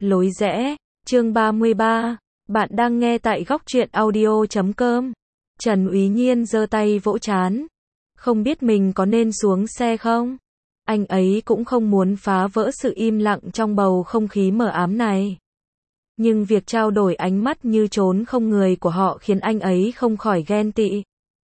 Lối rẽ, chương 33. Bạn đang nghe tại góc truyện audio.com. Trần Úy Nhiên giơ tay vỗ trán. Không biết mình có nên xuống xe không? Anh ấy cũng không muốn phá vỡ sự im lặng trong bầu không khí mờ ám này. Nhưng việc trao đổi ánh mắt như trốn không người của họ khiến anh ấy không khỏi ghen tị.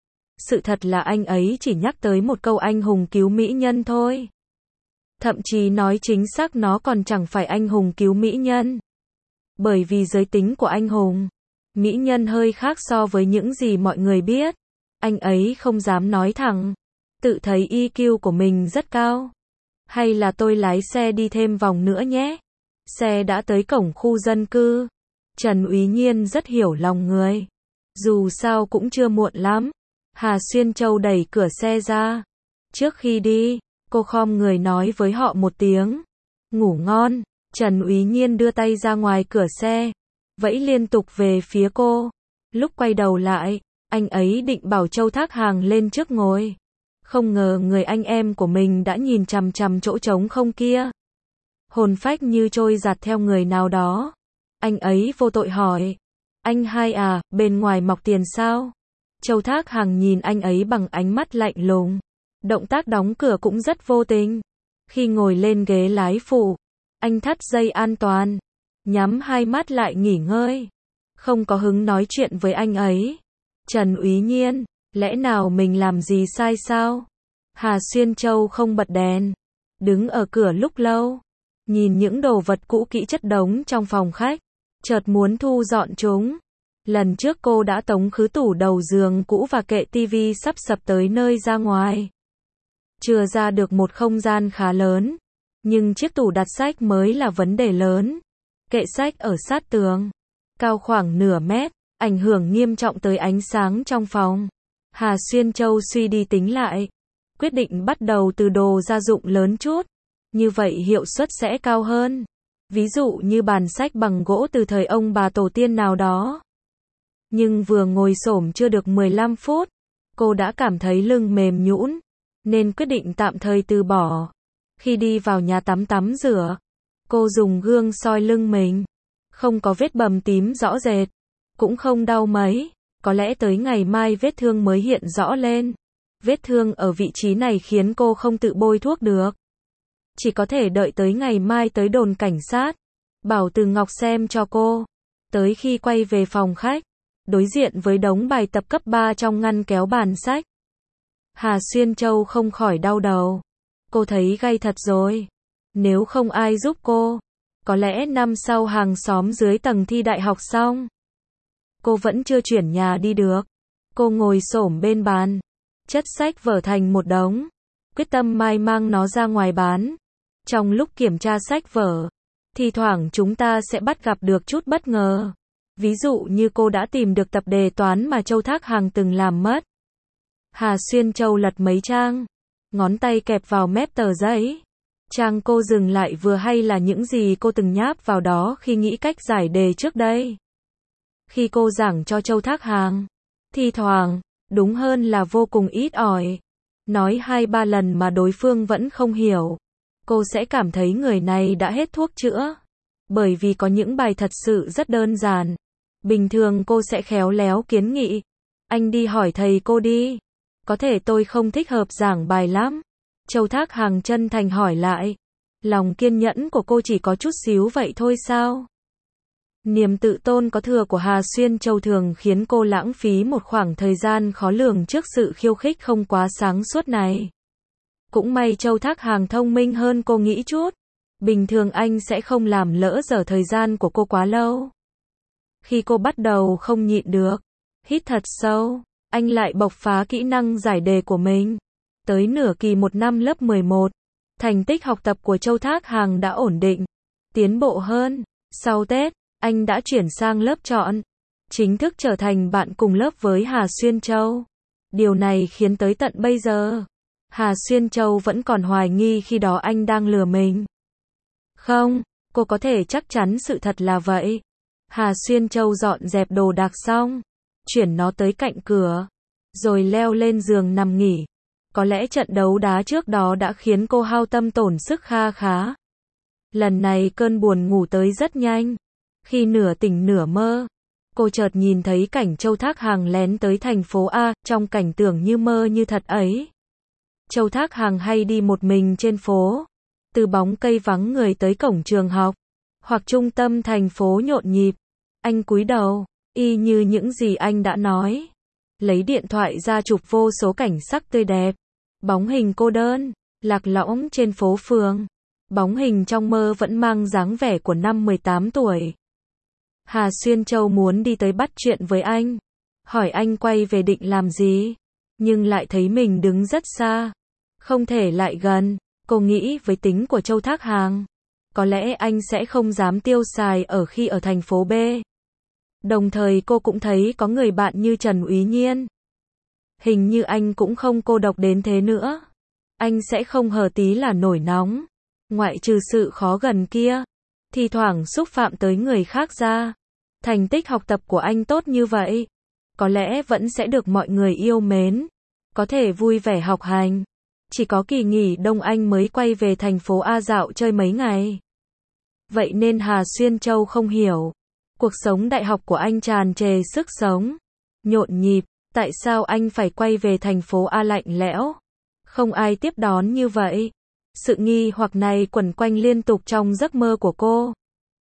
Sự thật là anh ấy chỉ nhắc tới một câu anh hùng cứu mỹ nhân thôi. Thậm chí nói chính xác nó còn chẳng phải anh hùng cứu mỹ nhân. Bởi vì giới tính của anh hùng, mỹ nhân hơi khác so với những gì mọi người biết. Anh ấy không dám nói thẳng, tự thấy EQ của mình rất cao. Hay là tôi lái xe đi thêm vòng nữa nhé. Xe đã tới cổng khu dân cư. Trần Úy Nhiên rất hiểu lòng người. Dù sao cũng chưa muộn lắm. Hà Xuyên Châu đẩy cửa xe ra. Trước khi đi, cô khom người nói với họ một tiếng. Ngủ ngon. Trần Úy Nhiên đưa tay ra ngoài cửa xe, vẫy liên tục về phía cô. Lúc quay đầu lại, anh ấy định bảo Châu Thác Hàng lên trước ngồi. Không ngờ người anh em của mình đã nhìn chằm chằm chỗ trống không kia. Hồn phách như trôi giạt theo người nào đó. Anh ấy vô tội hỏi. Anh hai à, bên ngoài mọc tiền sao? Châu Thác Hàng nhìn anh ấy bằng ánh mắt lạnh lùng. Động tác đóng cửa cũng rất vô tình. Khi ngồi lên ghế lái phụ, anh thắt dây an toàn, nhắm hai mắt lại nghỉ ngơi. Không có hứng nói chuyện với anh ấy. Trần Úy Nhiên, lẽ nào mình làm gì sai sao? Hà Xuyên Châu không bật đèn, đứng ở cửa lúc lâu, nhìn những đồ vật cũ kỹ chất đống trong phòng khách, chợt muốn thu dọn chúng. Lần trước cô đã tống khứ tủ đầu giường cũ và kệ tivi sắp sập tới nơi ra ngoài. Chừa ra được một không gian khá lớn. Nhưng chiếc tủ đặt sách mới là vấn đề lớn. Kệ sách ở sát tường, cao khoảng nửa mét, ảnh hưởng nghiêm trọng tới ánh sáng trong phòng. Hà Xuyên Châu suy đi tính lại, quyết định bắt đầu từ đồ gia dụng lớn chút. Như vậy hiệu suất sẽ cao hơn. Ví dụ như bàn sách bằng gỗ từ thời ông bà tổ tiên nào đó. Nhưng vừa ngồi xổm chưa được 15 phút, cô đã cảm thấy lưng mềm nhũn, nên quyết định tạm thời từ bỏ. Khi đi vào nhà tắm rửa, cô dùng gương soi lưng mình. Không có vết bầm tím rõ rệt, cũng không đau mấy. Có lẽ tới ngày mai vết thương mới hiện rõ lên. Vết thương ở vị trí này khiến cô không tự bôi thuốc được. Chỉ có thể đợi tới ngày mai tới đồn cảnh sát, bảo Từ Ngọc xem cho cô. Tới khi quay về phòng khách, đối diện với đống bài tập cấp 3 trong ngăn kéo bàn sách, Hà Xuyên Châu không khỏi đau đầu. Cô thấy gay thật rồi. Nếu không ai giúp cô, có lẽ năm sau hàng xóm dưới tầng thi đại học xong, cô vẫn chưa chuyển nhà đi được. Cô ngồi xổm bên bàn, chất sách vở thành một đống, quyết tâm mai mang nó ra ngoài bán. Trong lúc kiểm tra sách vở, thì thoảng chúng ta sẽ bắt gặp được chút bất ngờ. Ví dụ như cô đã tìm được tập đề toán mà Châu Thác Hàng từng làm mất. Hà Xuyên Châu lật mấy trang, ngón tay kẹp vào mép tờ giấy. Trang cô dừng lại vừa hay là những gì cô từng nháp vào đó khi nghĩ cách giải đề trước đây. Khi cô giảng cho Châu Thác Hàng, thi thoảng, đúng hơn là vô cùng ít ỏi, nói 2-3 lần mà đối phương vẫn không hiểu, cô sẽ cảm thấy người này đã hết thuốc chữa. Bởi vì có những bài thật sự rất đơn giản. Bình thường cô sẽ khéo léo kiến nghị. Anh đi hỏi thầy cô đi. Có thể tôi không thích hợp giảng bài lắm. Châu Thác Hàng chân thành hỏi lại. Lòng kiên nhẫn của cô chỉ có chút xíu vậy thôi sao? Niềm tự tôn có thừa của Hà Xuyên Châu thường khiến cô lãng phí một khoảng thời gian khó lường trước sự khiêu khích không quá sáng suốt này. Cũng may Châu Thác Hàng thông minh hơn cô nghĩ chút. Bình thường anh sẽ không làm lỡ dở thời gian của cô quá lâu. Khi cô bắt đầu không nhịn được, hít thật sâu, anh lại bộc phá kỹ năng giải đề của mình. Tới nửa kỳ 1 năm lớp 11, thành tích học tập của Châu Thác Hàng đã ổn định, tiến bộ hơn. Sau Tết, anh đã chuyển sang lớp chọn, chính thức trở thành bạn cùng lớp với Hà Xuyên Châu. Điều này khiến tới tận bây giờ, Hà Xuyên Châu vẫn còn hoài nghi khi đó anh đang lừa mình. Không, cô có thể chắc chắn sự thật là vậy. Hà Xuyên Châu dọn dẹp đồ đạc xong, chuyển nó tới cạnh cửa, rồi leo lên giường nằm nghỉ. Có lẽ trận đấu đá trước đó đã khiến cô hao tâm tổn sức kha khá. Lần này cơn buồn ngủ tới rất nhanh. Khi nửa tỉnh nửa mơ, cô chợt nhìn thấy cảnh Châu Thác Hàng lén tới thành phố A, trong cảnh tưởng như mơ như thật ấy. Châu Thác Hàng hay đi một mình trên phố, từ bóng cây vắng người tới cổng trường học, hoặc trung tâm thành phố nhộn nhịp. Anh cúi đầu, y như những gì anh đã nói. Lấy điện thoại ra chụp vô số cảnh sắc tươi đẹp. Bóng hình cô đơn, lạc lõng trên phố phường. Bóng hình trong mơ vẫn mang dáng vẻ của năm 18 tuổi. Hà Xuyên Châu muốn đi tới bắt chuyện với anh. Hỏi anh quay về định làm gì. Nhưng lại thấy mình đứng rất xa. Không thể lại gần. Cô nghĩ với tính của Châu Thác Hàng, có lẽ anh sẽ không dám tiêu xài khi ở thành phố B. Đồng thời cô cũng thấy có người bạn như Trần Úy Nhiên. Hình như anh cũng không cô độc đến thế nữa. Anh sẽ không hờ tí là nổi nóng. Ngoại trừ sự khó gần kia, thì thoảng xúc phạm tới người khác ra. Thành tích học tập của anh tốt như vậy, có lẽ vẫn sẽ được mọi người yêu mến. Có thể vui vẻ học hành. Chỉ có kỳ nghỉ đông anh mới quay về thành phố A dạo chơi mấy ngày. Vậy nên Hà Xuyên Châu không hiểu. Cuộc sống đại học của anh tràn trề sức sống, nhộn nhịp. Tại sao anh phải quay về thành phố A lạnh lẽo? Không ai tiếp đón như vậy. Sự nghi hoặc này quẩn quanh liên tục trong giấc mơ của cô.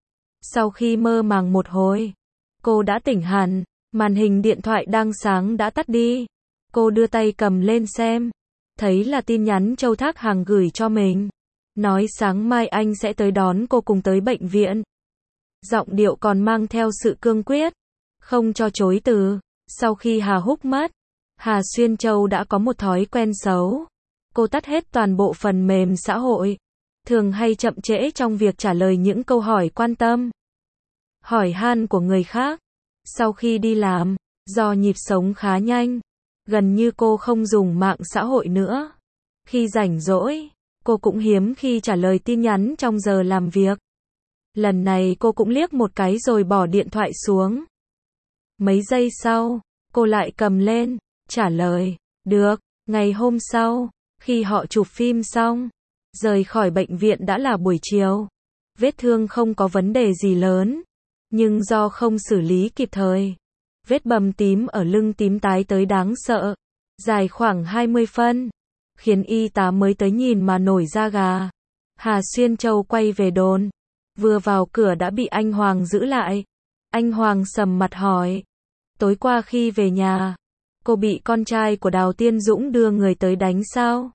Sau khi mơ màng một hồi, cô đã tỉnh hẳn. Màn hình điện thoại đang sáng đã tắt đi. Cô đưa tay cầm lên xem. Thấy là tin nhắn Châu Thác Hàng gửi cho mình. Nói sáng mai anh sẽ tới đón cô cùng tới bệnh viện. Giọng điệu còn mang theo sự cương quyết, không cho chối từ. Sau khi Hà Húc mất, Hà Xuyên Châu đã có một thói quen xấu. Cô tắt hết toàn bộ phần mềm xã hội. Thường hay chậm trễ trong việc trả lời những câu hỏi quan tâm, hỏi han của người khác. Sau khi đi làm, do nhịp sống khá nhanh, gần như cô không dùng mạng xã hội nữa. Khi rảnh rỗi, cô cũng hiếm khi trả lời tin nhắn trong giờ làm việc. Lần này cô cũng liếc một cái rồi bỏ điện thoại xuống. Mấy giây sau, cô lại cầm lên, trả lời. Được. Ngày hôm sau, khi họ chụp phim xong, rời khỏi bệnh viện đã là buổi chiều. Vết thương không có vấn đề gì lớn, nhưng do không xử lý kịp thời, vết bầm tím ở lưng tím tái tới đáng sợ, dài khoảng 20 phân, khiến y tá mới tới nhìn mà nổi da gà. Hà Xuyên Châu quay về đồn, vừa vào cửa đã bị anh Hoàng giữ lại. Anh Hoàng sầm mặt hỏi, tối qua khi về nhà, cô bị con trai của Đào Tiên Dũng đưa người tới đánh sao?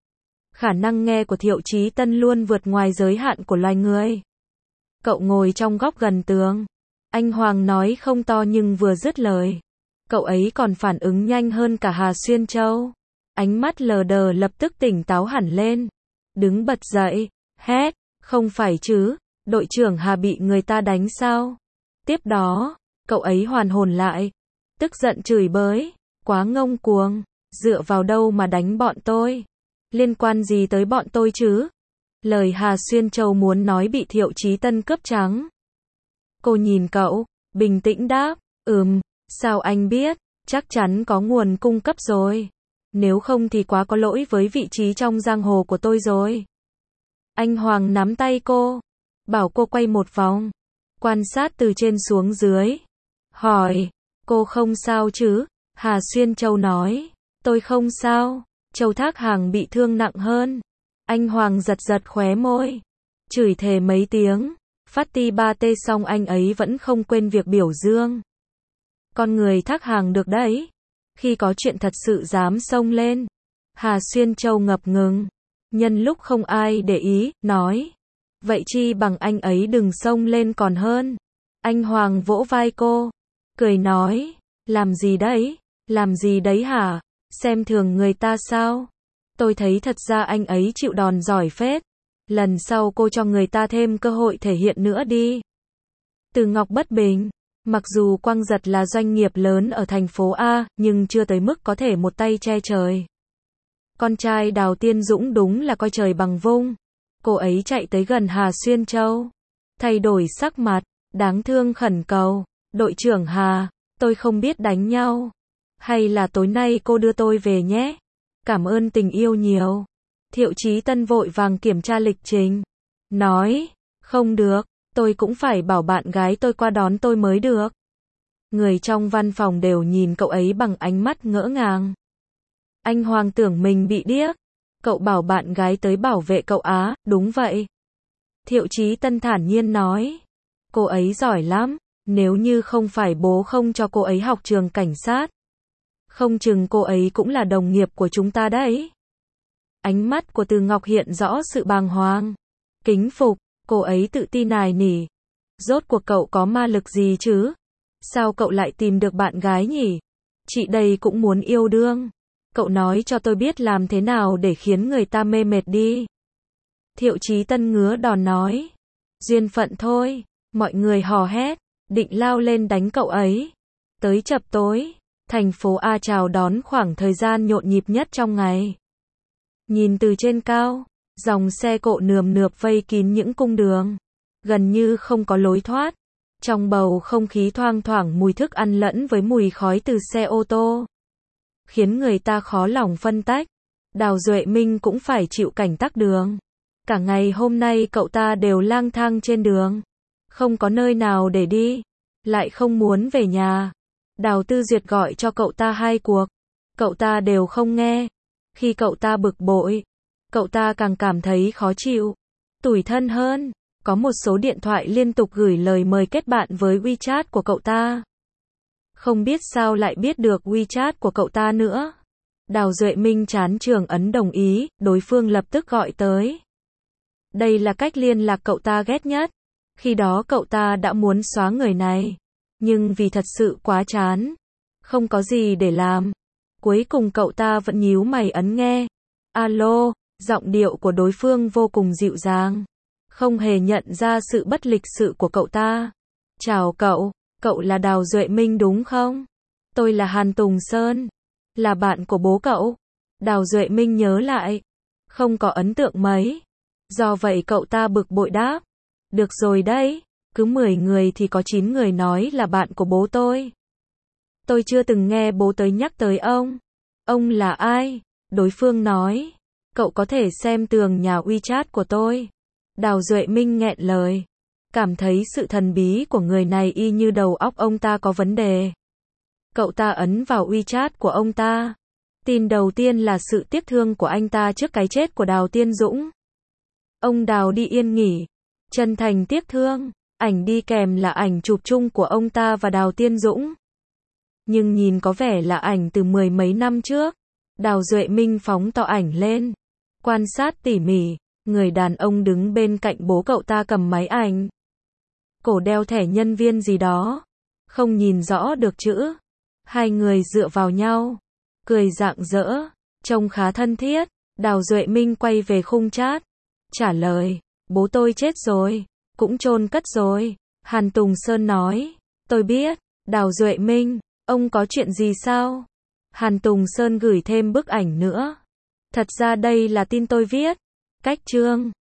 Khả năng nghe của Thiệu Chí Tân luôn vượt ngoài giới hạn của loài người. Cậu ngồi trong góc gần tường. Anh Hoàng nói không to nhưng vừa dứt lời, cậu ấy còn phản ứng nhanh hơn cả Hà Xuyên Châu. Ánh mắt lờ đờ lập tức tỉnh táo hẳn lên. Đứng bật dậy, hét, không phải chứ, đội trưởng Hà bị người ta đánh sao? Tiếp đó, cậu ấy hoàn hồn lại, tức giận chửi bới, quá ngông cuồng, dựa vào đâu mà đánh bọn tôi? Liên quan gì tới bọn tôi chứ? Lời Hà Xuyên Châu muốn nói bị Thiệu Chí Tân cướp trắng. Cô nhìn cậu, bình tĩnh đáp, sao anh biết? Chắc chắn có nguồn cung cấp rồi. Nếu không thì quá có lỗi với vị trí trong giang hồ của tôi rồi. Anh Hoàng nắm tay cô, bảo cô quay một vòng, quan sát từ trên xuống dưới. Hỏi, cô không sao chứ? Hà Xuyên Châu nói, tôi không sao. Châu Thác Hàng bị thương nặng hơn. Anh Hoàng giật giật khóe môi, chửi thề mấy tiếng. Phát ti 3T xong anh ấy vẫn không quên việc biểu dương. Con người Thác Hàng được đấy. Khi có chuyện thật sự dám xông lên. Hà Xuyên Châu ngập ngừng. Nhân lúc không ai để ý, nói. Vậy chi bằng anh ấy đừng xông lên còn hơn. Anh Hoàng vỗ vai cô, cười nói. Làm gì đấy? Làm gì đấy hả? Xem thường người ta sao? Tôi thấy thật ra anh ấy chịu đòn giỏi phết. Lần sau cô cho người ta thêm cơ hội thể hiện nữa đi. Từ Ngọc Bất Bình. Mặc dù Quang Giật là doanh nghiệp lớn ở thành phố A, nhưng chưa tới mức có thể một tay che trời. Con trai Đào Tiên Dũng đúng là coi trời bằng vung. Cô ấy chạy tới gần Hà Xuyên Châu, thay đổi sắc mặt, đáng thương khẩn cầu. Đội trưởng Hà, tôi không biết đánh nhau. Hay là tối nay cô đưa tôi về nhé. Cảm ơn tình yêu nhiều. Thiệu Chí Tân vội vàng kiểm tra lịch trình. Nói, Không được, tôi cũng phải bảo bạn gái tôi qua đón tôi mới được. Người trong văn phòng đều nhìn cậu ấy bằng ánh mắt ngỡ ngàng. Anh Hoàng tưởng mình bị điếc. Cậu bảo bạn gái tới bảo vệ cậu á, đúng vậy. Thiệu Chí Tân thản nhiên nói. Cô ấy giỏi lắm, nếu như không phải bố không cho cô ấy học trường cảnh sát. Không chừng cô ấy cũng là đồng nghiệp của chúng ta đấy. Ánh mắt của Từ Ngọc hiện rõ sự bàng hoàng. Kính phục, cô ấy tự tin nài nỉ. Rốt cuộc cậu có ma lực gì chứ? Sao cậu lại tìm được bạn gái nhỉ? Chị đây cũng muốn yêu đương. Cậu nói cho tôi biết làm thế nào để khiến người ta mê mệt đi. Thiệu Chí Tân ngứa đòn nói. Duyên phận thôi, mọi người hò hét, định lao lên đánh cậu ấy. Tới chập tối, thành phố A chào đón khoảng thời gian nhộn nhịp nhất trong ngày. Nhìn từ trên cao, dòng xe cộ nườm nượp vây kín những cung đường, gần như không có lối thoát. Trong bầu không khí thoang thoảng mùi thức ăn lẫn với mùi khói từ xe ô tô, khiến người ta khó lòng phân tách. Đào Duệ Minh cũng phải chịu cảnh tắc đường. Cả ngày hôm nay cậu ta đều lang thang trên đường, không có nơi nào để đi, lại không muốn về nhà. Đào Tư Duyệt gọi cho cậu ta 2 cuộc, cậu ta đều không nghe. Khi cậu ta bực bội, cậu ta càng cảm thấy khó chịu, tủi thân hơn. Có một số điện thoại liên tục gửi lời mời kết bạn với WeChat của cậu ta. Không biết sao lại biết được WeChat của cậu ta nữa. Đào Duệ Minh chán trường ấn đồng ý, đối phương lập tức gọi tới. Đây là cách liên lạc cậu ta ghét nhất. Khi đó cậu ta đã muốn xóa người này, nhưng vì thật sự quá chán, không có gì để làm. Cuối cùng cậu ta vẫn nhíu mày ấn nghe. Alo, giọng điệu của đối phương vô cùng dịu dàng, không hề nhận ra sự bất lịch sự của cậu ta. Chào cậu là Đào Duệ Minh đúng không? Tôi là Hàn Tùng Sơn, là bạn của bố cậu. Đào Duệ Minh nhớ lại, không có ấn tượng mấy. Do vậy cậu ta bực bội đáp. Được rồi đấy, cứ 10 người thì có 9 người nói là bạn của bố tôi. Tôi chưa từng nghe bố tới nhắc tới ông. Ông là ai? Đối phương nói. Cậu có thể xem tường nhà WeChat của tôi. Đào Duệ Minh nghẹn lời. Cảm thấy sự thần bí của người này y như đầu óc ông ta có vấn đề. Cậu ta ấn vào WeChat của ông ta. Tin đầu tiên là sự tiếc thương của anh ta trước cái chết của Đào Tiên Dũng. Ông Đào đi yên nghỉ. Chân thành tiếc thương. Ảnh đi kèm là ảnh chụp chung của ông ta và Đào Tiên Dũng. Nhưng nhìn có vẻ là ảnh từ 10 mấy năm trước. Đào Duệ Minh phóng to ảnh lên, quan sát tỉ mỉ. Người đàn ông đứng bên cạnh bố cậu ta cầm máy ảnh, cổ đeo thẻ nhân viên gì đó, không nhìn rõ được chữ. Hai người dựa vào nhau, cười rạng rỡ, trông khá thân thiết. Đào Duệ Minh quay về khung chat, trả lời, bố tôi chết rồi, cũng chôn cất rồi. Hàn Tùng Sơn nói, tôi biết. Đào Duệ Minh, ông có chuyện gì sao? Hàn Tùng Sơn gửi thêm bức ảnh nữa. Thật ra đây là tin tôi viết. Cách chương